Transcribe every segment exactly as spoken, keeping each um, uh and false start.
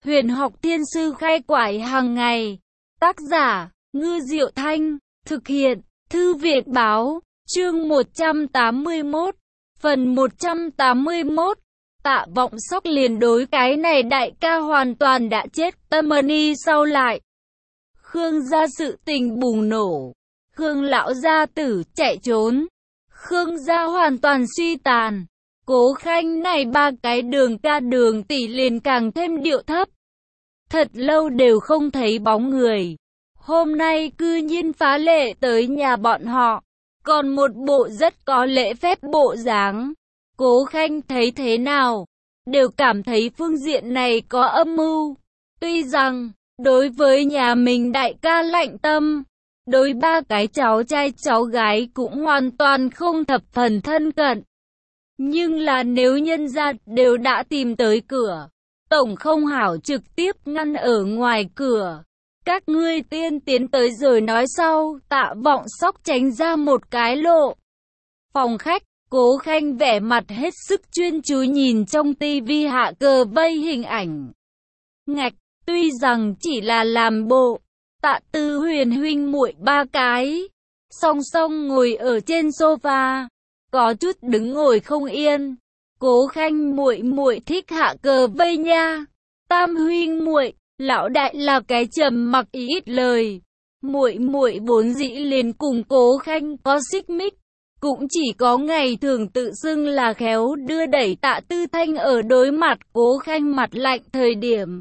Huyền học thiên sư khai quải hàng ngày. Tác giả, Ngư Diệu Thanh. Thực hiện, Thư viện Báo. Chương một trăm tám mươi mốt. Phần một trăm tám mươi mốt. Tạ Vọng Sóc liền đối cái này đại ca hoàn toàn đã chết. Tâm ni sau lại. Khương gia sự tình bùng nổ. Khương lão gia tử chạy trốn. Khương gia hoàn toàn suy tàn. Cố Khanh này ba cái đường ca đường tỷ liền càng thêm điệu thấp. Thật lâu đều không thấy bóng người. Hôm nay cư nhiên phá lệ tới nhà bọn họ. Còn một bộ rất có lễ phép bộ dáng. Cố Khanh thấy thế nào? Đều cảm thấy phương diện này có âm mưu. Tuy rằng, đối với nhà mình đại ca lạnh tâm, đối ba cái cháu trai cháu gái cũng hoàn toàn không thập phần thân cận. Nhưng là nếu nhân gia đều đã tìm tới cửa, tổng không hảo trực tiếp ngăn ở ngoài cửa. Các ngươi tiên tiến tới rồi nói sau. Tạ Vọng Sóc tránh ra một cái lộ. Phòng khách, Cố Khanh vẻ mặt hết sức chuyên chú nhìn trong tivi hạ cờ vây hình ảnh. Ngạch, tuy rằng chỉ là làm bộ, Tạ Tư Huyền huynh muội ba cái song song ngồi ở trên sofa, có chút đứng ngồi không yên. Cố Khanh muội muội thích hạ cờ vây nha. Tam huynh muội, lão đại là cái trầm mặc ít lời. Muội muội vốn dĩ liền cùng Cố Khanh có xích mích, cũng chỉ có ngày thường tự xưng là khéo đưa đẩy Tạ Tư Thanh ở đối mặt Cố Khanh mặt lạnh thời điểm,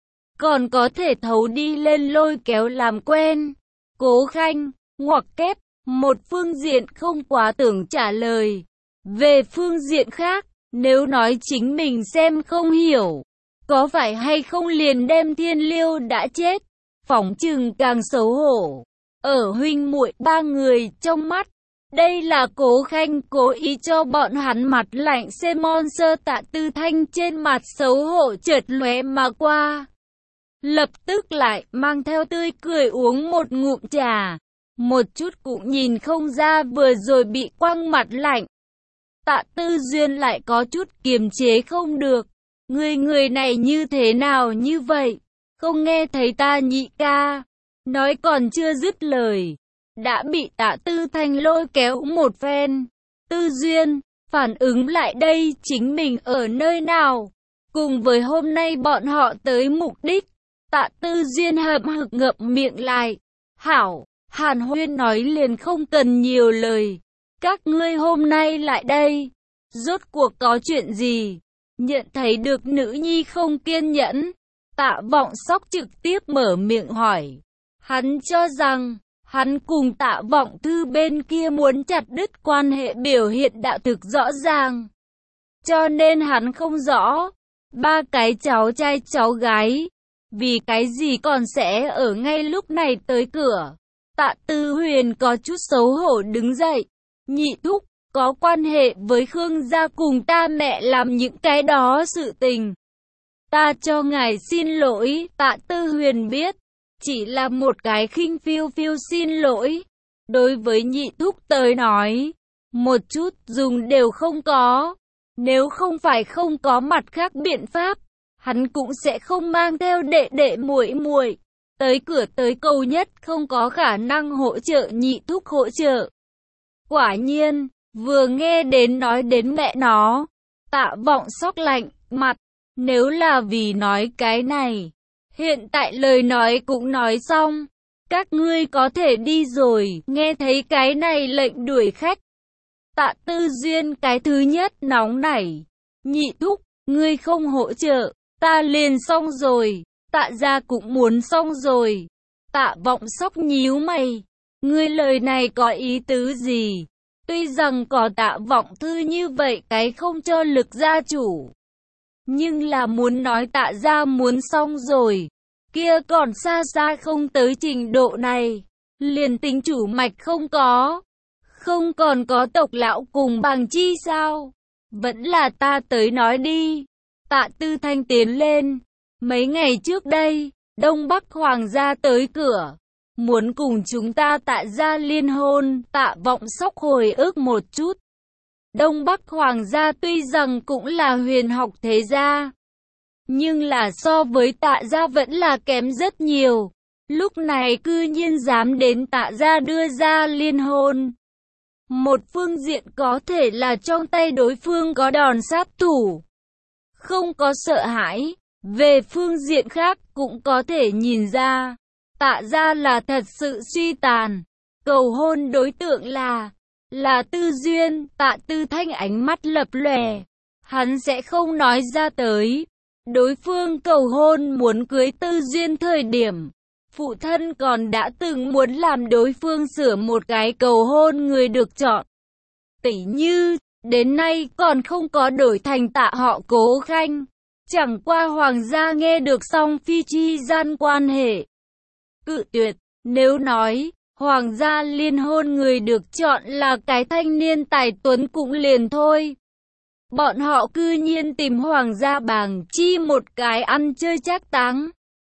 còn có thể thấu đi lên lôi kéo làm quen. Cố Khanh, ngoặc kép, một phương diện không quá tưởng trả lời. Về phương diện khác, nếu nói chính mình xem không hiểu, có phải hay không liền đem Thiên Liêu đã chết, phỏng chừng càng xấu hổ. Ở huynh muội ba người trong mắt, đây là Cố Khanh cố ý cho bọn hắn mặt lạnh xem monster. Tạ Tư Thanh trên mặt xấu hổ chợt lóe mà qua, lập tức lại mang theo tươi cười uống một ngụm trà, một chút cũng nhìn không ra vừa rồi bị quăng mặt lạnh. Tạ Tư Duyên lại có chút kiềm chế không được. Người người này như thế nào như vậy? Không nghe thấy ta nhị ca? Nói còn chưa dứt lời, đã bị Tạ Tư Thanh lôi kéo một phen. Tư Duyên, phản ứng lại đây chính mình ở nơi nào? Cùng với hôm nay bọn họ tới mục đích. Tạ Tư Duyên hậm hực ngậm miệng lại. Hảo, Hàn Huyên nói liền không cần nhiều lời. Các ngươi hôm nay lại đây, rốt cuộc có chuyện gì? Nhận thấy được nữ nhi không kiên nhẫn, Tạ Vọng Sóc trực tiếp mở miệng hỏi. Hắn cho rằng, hắn cùng Tạ Vọng Thư bên kia muốn chặt đứt quan hệ biểu hiện đã thực rõ ràng. Cho nên hắn không rõ, ba cái cháu trai cháu gái, vì cái gì còn sẽ ở ngay lúc này tới cửa. Tạ Tư Huyền có chút xấu hổ đứng dậy. Nhị thúc, có quan hệ với Khương gia cùng ta mẹ làm những cái đó sự tình. Ta cho ngài xin lỗi. Tạ Tư Huyền biết, chỉ là một cái khinh phiêu phiêu xin lỗi. Đối với nhị thúc tới nói, một chút dùng đều không có. Nếu không phải không có mặt khác biện pháp, hắn cũng sẽ không mang theo đệ đệ muội muội tới cửa tới cầu nhất, không có khả năng hỗ trợ nhị thúc hỗ trợ. Quả nhiên, vừa nghe đến nói đến mẹ nó, Tạ Vọng Sóc lạnh mặt. Nếu là vì nói cái này, hiện tại lời nói cũng nói xong, các ngươi có thể đi rồi. Nghe thấy cái này lệnh đuổi khách, Tạ Tư Duyên cái thứ nhất nóng nảy. Nhị thúc, ngươi không hỗ trợ, ta liền xong rồi. Tạ gia cũng muốn xong rồi. Tạ Vọng Sóc nhíu mày. Ngươi lời này có ý tứ gì? Tuy rằng có Tạ Vọng Thư như vậy cái không cho lực gia chủ, nhưng là muốn nói Tạ gia muốn xong rồi, kia còn xa xa không tới trình độ này. Liền tính chủ mạch không có, không còn có tộc lão cùng bằng chi sao? Vẫn là ta tới nói đi. Tạ Tư Thanh tiến lên. Mấy ngày trước đây, Đông Bắc Hoàng gia tới cửa, muốn cùng chúng ta Tạ gia liên hôn. Tạ Vọng Sóc hồi ức một chút. Đông Bắc Hoàng gia tuy rằng cũng là huyền học thế gia, nhưng là so với Tạ gia vẫn là kém rất nhiều. Lúc này cư nhiên dám đến Tạ gia đưa ra liên hôn. Một phương diện có thể là trong tay đối phương có đòn sát thủ, không có sợ hãi. Về phương diện khác cũng có thể nhìn ra, Tạ gia là thật sự suy tàn. Cầu hôn đối tượng là, là Tư Duyên. Tạ Tư Thanh ánh mắt lập lòe, hắn sẽ không nói ra tới. Đối phương cầu hôn muốn cưới Tư Duyên thời điểm, phụ thân còn đã từng muốn làm đối phương sửa một cái cầu hôn người được chọn. Tỉ như, đến nay còn không có đổi thành Tạ họ Cố Khanh. Chẳng qua hoàng gia nghe được song phi chi gian quan hệ, cự tuyệt. Nếu nói, hoàng gia liên hôn người được chọn là cái thanh niên tài tuấn cũng liền thôi. Bọn họ cư nhiên tìm hoàng gia Bàng Chi một cái ăn chơi trác táng,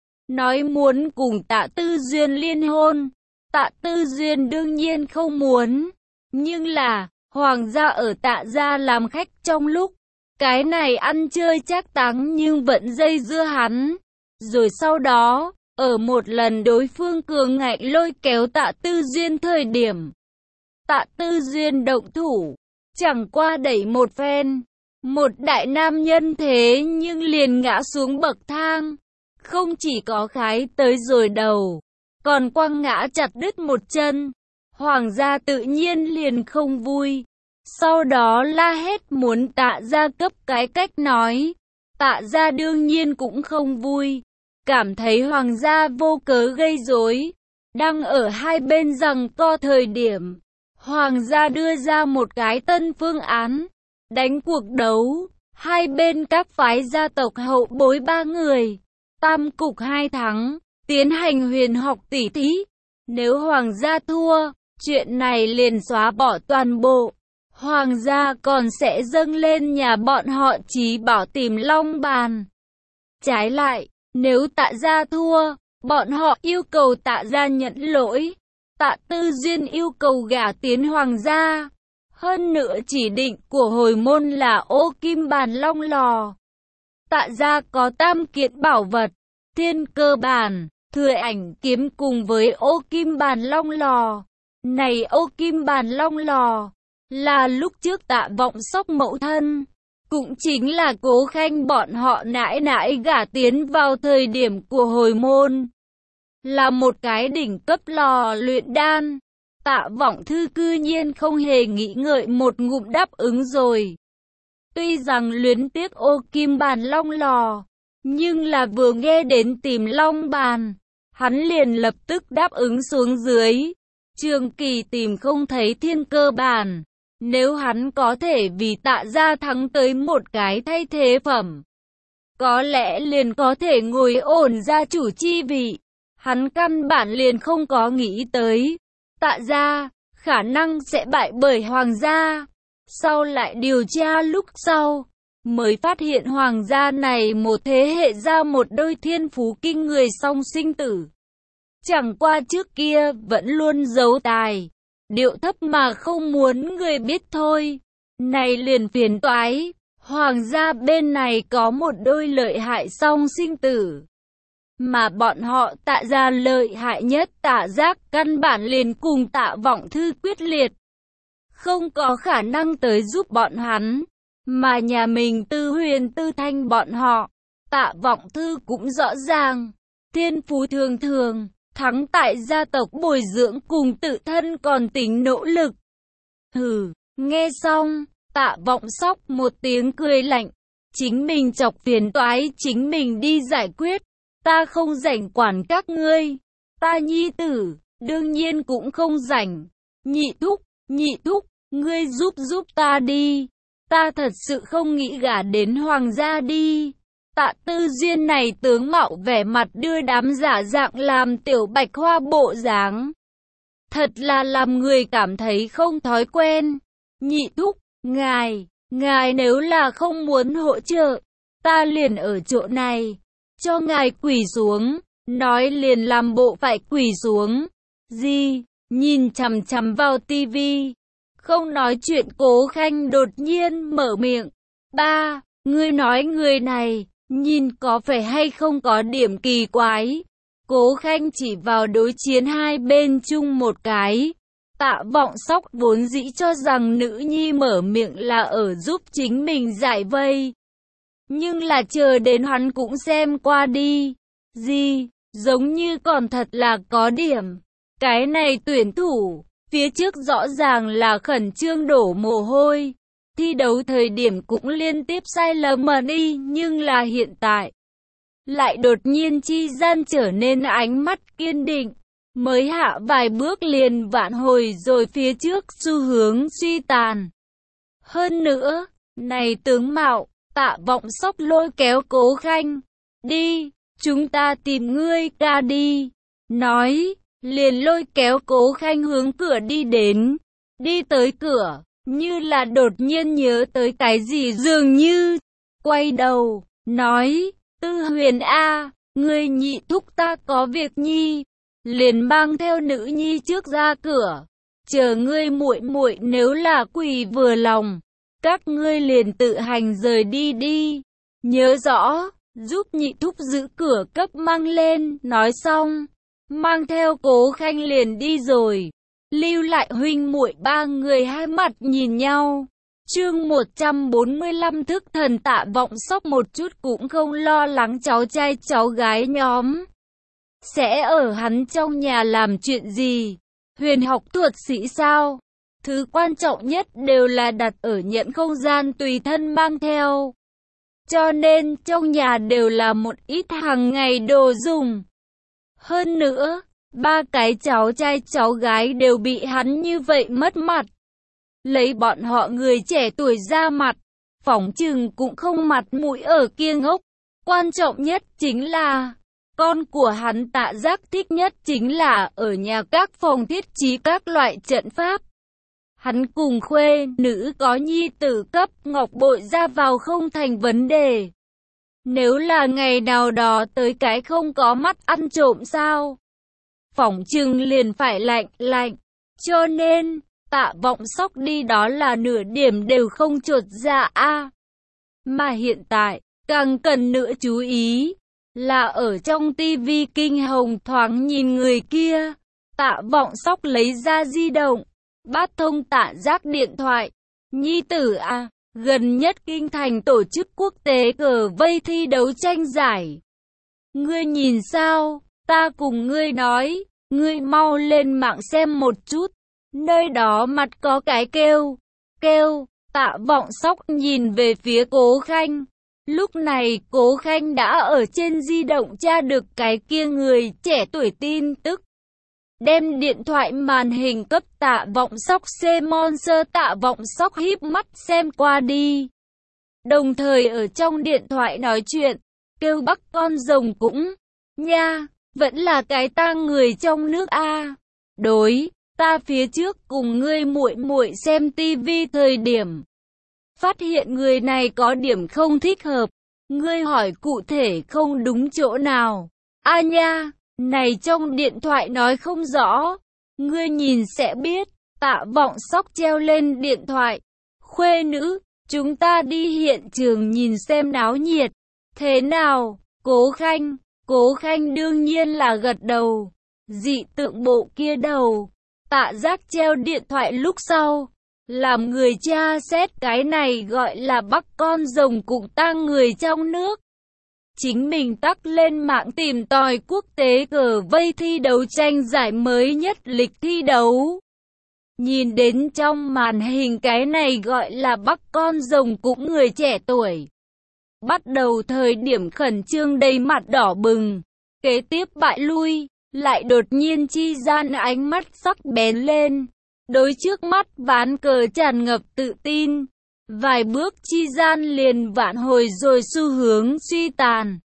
nói muốn cùng Tạ Tư Duyên liên hôn. Tạ Tư Duyên đương nhiên không muốn, nhưng là, hoàng gia ở Tạ gia làm khách trong lúc, cái này ăn chơi trác táng nhưng vẫn dây dưa hắn. Rồi sau đó, ở một lần đối phương cường ngạnh lôi kéo Tạ Tư Duyên thời điểm, Tạ Tư Duyên động thủ, chẳng qua đẩy một phen. Một đại nam nhân thế nhưng liền ngã xuống bậc thang. Không chỉ có khái tới rồi đầu, còn quăng ngã chặt đứt một chân. Hoàng gia tự nhiên liền không vui. Sau đó la hét muốn Tạ gia cấp cái cách nói. Tạ gia đương nhiên cũng không vui, cảm thấy hoàng gia vô cớ gây rối. Đang ở hai bên giằng co thời điểm, hoàng gia đưa ra một cái tân phương án, đánh cuộc đấu. Hai bên các phái gia tộc hậu bối ba người, tam cục hai thắng, tiến hành huyền học tỷ thí. Nếu hoàng gia thua, chuyện này liền xóa bỏ toàn bộ. Hoàng gia còn sẽ dâng lên nhà bọn họ Chí Bảo tìm long bàn. Trái lại, nếu Tạ gia thua, bọn họ yêu cầu Tạ gia nhận lỗi. Tạ Tư Duyên yêu cầu gả tiến hoàng gia. Hơn nữa chỉ định của hồi môn là ô kim bàn long lò. Tạ gia có tam kiện bảo vật, thiên cơ bản, thừa ảnh kiếm cùng với ô kim bàn long lò. Này ô kim bàn long lò, là lúc trước Tạ Vọng Sóc mẫu thân, cũng chính là Cố Khanh bọn họ nãi nãi gả tiến vào thời điểm của hồi môn. Là một cái đỉnh cấp lò luyện đan. Tạ Vọng Thư cư nhiên không hề nghĩ ngợi một ngụm đáp ứng rồi. Tuy rằng luyến tiếc ô kim bàn long lò, nhưng là vừa nghe đến tìm long bàn, hắn liền lập tức đáp ứng xuống dưới. Trường Kỳ tìm không thấy thiên cơ bản, nếu hắn có thể vì Tạ gia thắng tới một cái thay thế phẩm, có lẽ liền có thể ngồi ổn gia chủ chi vị. Hắn căn bản liền không có nghĩ tới Tạ gia khả năng sẽ bại bởi hoàng gia. Sau lại điều tra lúc sau, mới phát hiện hoàng gia này một thế hệ ra một đôi thiên phú kinh người song sinh tử. Chẳng qua trước kia vẫn luôn giấu tài, điệu thấp mà không muốn người biết thôi. Này liền phiền toái, hoàng gia bên này có một đôi lợi hại song sinh tử, mà bọn họ Tạ gia lợi hại nhất Tạ Giác căn bản liền cùng Tạ Vọng Thư quyết liệt, không có khả năng tới giúp bọn hắn. Mà nhà mình Tư Huyền Tư Thanh bọn họ, Tạ Vọng Thư cũng rõ ràng, thiên phú thường thường, thắng tại gia tộc bồi dưỡng cùng tự thân còn tính nỗ lực. Hừ, nghe xong, Tạ Vọng Sóc một tiếng cười lạnh, chính mình chọc phiền toái chính mình đi giải quyết, ta không rảnh quản các ngươi. Ta nhi tử, đương nhiên cũng không rảnh. Nhị thúc, nhị thúc, ngươi giúp giúp ta đi. Ta thật sự không nghĩ gả đến hoàng gia đi. Tạ Tư Duyên này tướng mạo vẻ mặt đưa đám giả dạng làm tiểu bạch hoa bộ dáng, thật là làm người cảm thấy không thói quen. Nhị thúc, ngài, ngài nếu là không muốn hỗ trợ, ta liền ở chỗ này, cho ngài quỳ xuống. Nói liền làm bộ phải quỳ xuống. Gì? Nhìn chằm chằm vào tivi, không nói chuyện Cố Khanh đột nhiên mở miệng. Ba, ngươi nói người này, Nhìn có phải hay không có điểm kỳ quái. Cố Khanh chỉ vào đối chiến hai bên chung một cái. Tạ Vọng Sóc vốn dĩ cho rằng nữ nhi mở miệng là ở giúp chính mình giải vây. Nhưng là chờ đến hắn cũng xem qua đi. Gì, giống như còn thật là có điểm. Cái này tuyển thủ, phía trước rõ ràng là khẩn trương đổ mồ hôi. Thi đấu thời điểm cũng liên tiếp sai lầm mà đi, nhưng là hiện tại lại đột nhiên chi gian trở nên ánh mắt kiên định. Mới hạ vài bước liền vạn hồi rồi phía trước xu hướng suy tàn. Hơn nữa, này tướng mạo, Tạ Vọng Sóc lôi kéo Cố Khanh. Đi, chúng ta tìm ngươi ca đi. Nói, liền lôi kéo Cố Khanh hướng cửa đi đến. Đi tới cửa, như là đột nhiên nhớ tới cái gì dường như. Quay đầu, nói, Tư Huyền A, ngươi nhị thúc ta có việc nhi. Liền mang theo nữ nhi trước ra cửa. Chờ ngươi muội muội nếu là quỳ vừa lòng. Các ngươi liền tự hành rời đi đi. Nhớ rõ, giúp nhị thúc giữ cửa cấp mang lên. Nói xong, mang theo Cố Khanh liền đi rồi. Lưu lại huynh muội ba người hai mặt nhìn nhau. Chương một trăm bốn mươi lăm thức thần. Tạ Vọng Sóc một chút cũng không lo lắng cháu trai cháu gái nhóm sẽ ở hắn trong nhà làm chuyện gì. Huyền học thuật sĩ sao? Thứ quan trọng nhất đều là đặt ở nhận không gian tùy thân mang theo. Cho nên trong nhà đều là một ít hàng ngày đồ dùng. Hơn nữa, ba cái cháu trai cháu gái đều bị hắn như vậy mất mặt. Lấy bọn họ người trẻ tuổi ra mặt, phỏng chừng cũng không mặt mũi ở kia ngốc. Quan trọng nhất chính là con của hắn Tạ Giác thích nhất chính là ở nhà các phòng thiết trí các loại trận pháp. Hắn cùng khuê nữ có nhi tử cấp ngọc bội ra vào không thành vấn đề. Nếu là ngày nào đó tới cái không có mắt ăn trộm sao? Phỏng chừng liền phải lạnh lạnh. Cho nên, Tạ Vọng Sóc đi đó là nửa điểm đều không chột dạ a. Mà hiện tại, càng cần nữa chú ý là ở trong tivi kinh hồng thoáng nhìn người kia. Tạ Vọng Sóc lấy ra di động, bắt thông Tạ Giác điện thoại. Nhi tử à, gần nhất kinh thành tổ chức quốc tế cờ vây thi đấu tranh giải. Ngươi nhìn sao, ta cùng ngươi nói, ngươi mau lên mạng xem một chút. Nơi đó mặt có cái kêu, kêu, Tạ Vọng Sóc nhìn về phía Cố Khanh. Lúc này Cố Khanh đã ở trên di động tra được cái kia người trẻ tuổi tin tức. Đem điện thoại màn hình cấp Tạ Vọng Sóc C-Monster. Tạ Vọng Sóc híp mắt xem qua đi. Đồng thời ở trong điện thoại nói chuyện, kêu bắt con rồng cũng, nha, vẫn là cái tang người trong nước a. Đối, ta phía trước cùng ngươi muội muội xem tivi thời điểm. Phát hiện người này có điểm không thích hợp. Ngươi hỏi cụ thể không đúng chỗ nào. A nha, này trong điện thoại nói không rõ. Ngươi nhìn sẽ biết. Tạ Vọng Sóc treo lên điện thoại. Khuê nữ, chúng ta đi hiện trường nhìn xem náo nhiệt. Thế nào, Cố Khanh? Cố Khanh đương nhiên là gật đầu. Dị tượng bộ kia đầu. Tạ Giác treo điện thoại lúc sau. Làm người cha xét cái này gọi là bắt con rồng cùng tang người trong nước. Chính mình tắc lên mạng tìm tòi quốc tế cờ vây thi đấu tranh giải mới nhất lịch thi đấu. Nhìn đến trong màn hình cái này gọi là bắt con rồng cũng người trẻ tuổi. Bắt đầu thời điểm khẩn trương đầy mặt đỏ bừng. Kế tiếp bại lui, lại đột nhiên chi gian ánh mắt sắc bén lên. Đối trước mắt ván cờ tràn ngập tự tin. Vài bước chi gian liền vạn hồi rồi xu hướng suy tàn.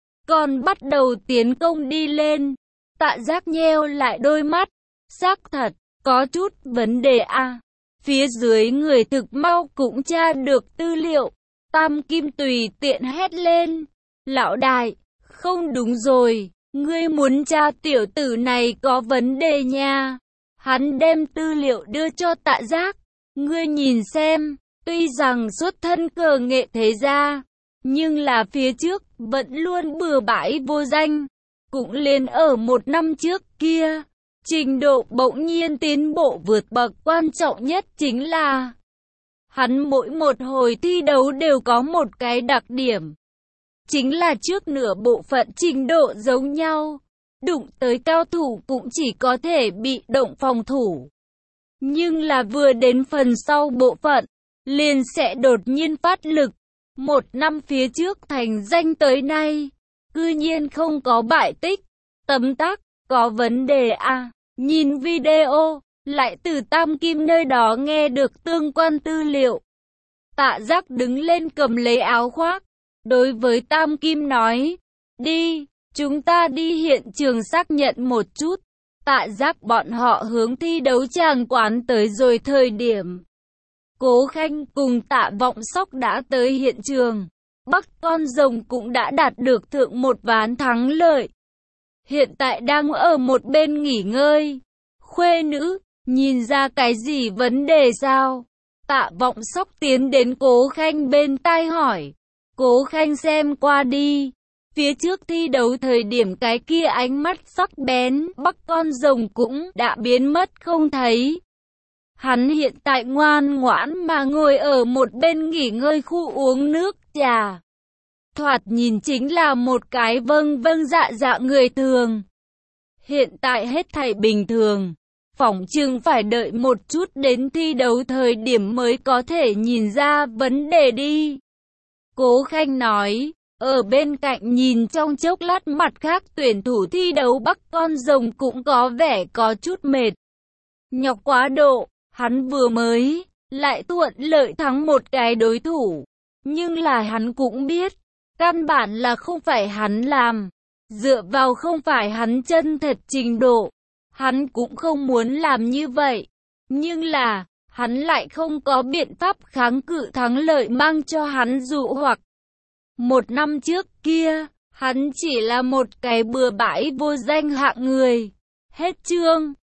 Còn bắt đầu tiến công đi lên. Tạ Giác nheo lại đôi mắt. Xác thật, có chút vấn đề a. À. Phía dưới người thực mau cũng tra được tư liệu. Tam Kim tùy tiện hét lên. Lão đại, không đúng rồi. Ngươi muốn tra tiểu tử này có vấn đề nha. Hắn đem tư liệu đưa cho Tạ Giác. Ngươi nhìn xem, tuy rằng xuất thân cờ nghệ thế gia, Nhưng là phía trước, vẫn luôn bừa bãi vô danh. Cũng liền ở một năm trước kia, trình độ bỗng nhiên tiến bộ vượt bậc, quan trọng nhất chính là hắn mỗi một hồi thi đấu đều có một cái đặc điểm. Chính là trước nửa bộ phận trình độ giống nhau, đụng tới cao thủ cũng chỉ có thể bị động phòng thủ. Nhưng là vừa đến phần sau bộ phận, liền sẽ đột nhiên phát lực. Một năm phía trước thành danh tới nay, cư nhiên không có bại tích. Tấm tắc, có vấn đề à? Nhìn video, lại từ Tam Kim nơi đó nghe được tương quan tư liệu. Tạ Giác đứng lên cầm lấy áo khoác, đối với Tam Kim nói, đi, chúng ta đi hiện trường xác nhận một chút. Tạ Giác bọn họ hướng thi đấu tràng quán tới rồi thời điểm. Cố Khanh cùng Tạ Vọng Sóc đã tới hiện trường. Bắc con rồng cũng đã đạt được thượng một ván thắng lợi. Hiện tại đang ở một bên nghỉ ngơi. Khuê nữ, nhìn ra cái gì vấn đề sao? Tạ Vọng Sóc tiến đến Cố Khanh bên tai hỏi. Cố Khanh xem qua đi. Phía trước thi đấu thời điểm cái kia ánh mắt sắc bén, Bắc con rồng cũng đã biến mất không thấy. Hắn hiện tại ngoan ngoãn mà ngồi ở một bên nghỉ ngơi khu uống nước trà. Thoạt nhìn chính là một cái vâng vâng dạ dạ người thường. Hiện tại hết thảy bình thường. Phỏng chừng phải đợi một chút đến thi đấu thời điểm mới có thể nhìn ra vấn đề đi. Cố Khanh nói, ở bên cạnh nhìn trong chốc lát mặt khác tuyển thủ thi đấu Bắc con rồng cũng có vẻ có chút mệt. Nhọc quá độ, hắn vừa mới, lại thuận lợi thắng một cái đối thủ. Nhưng là hắn cũng biết, căn bản là không phải hắn làm. Dựa vào không phải hắn chân thật trình độ. Hắn cũng không muốn làm như vậy. Nhưng là, hắn lại không có biện pháp kháng cự thắng lợi mang cho hắn dụ hoặc. Một năm trước kia, hắn chỉ là một cái bừa bãi vô danh hạng người. Hết chương.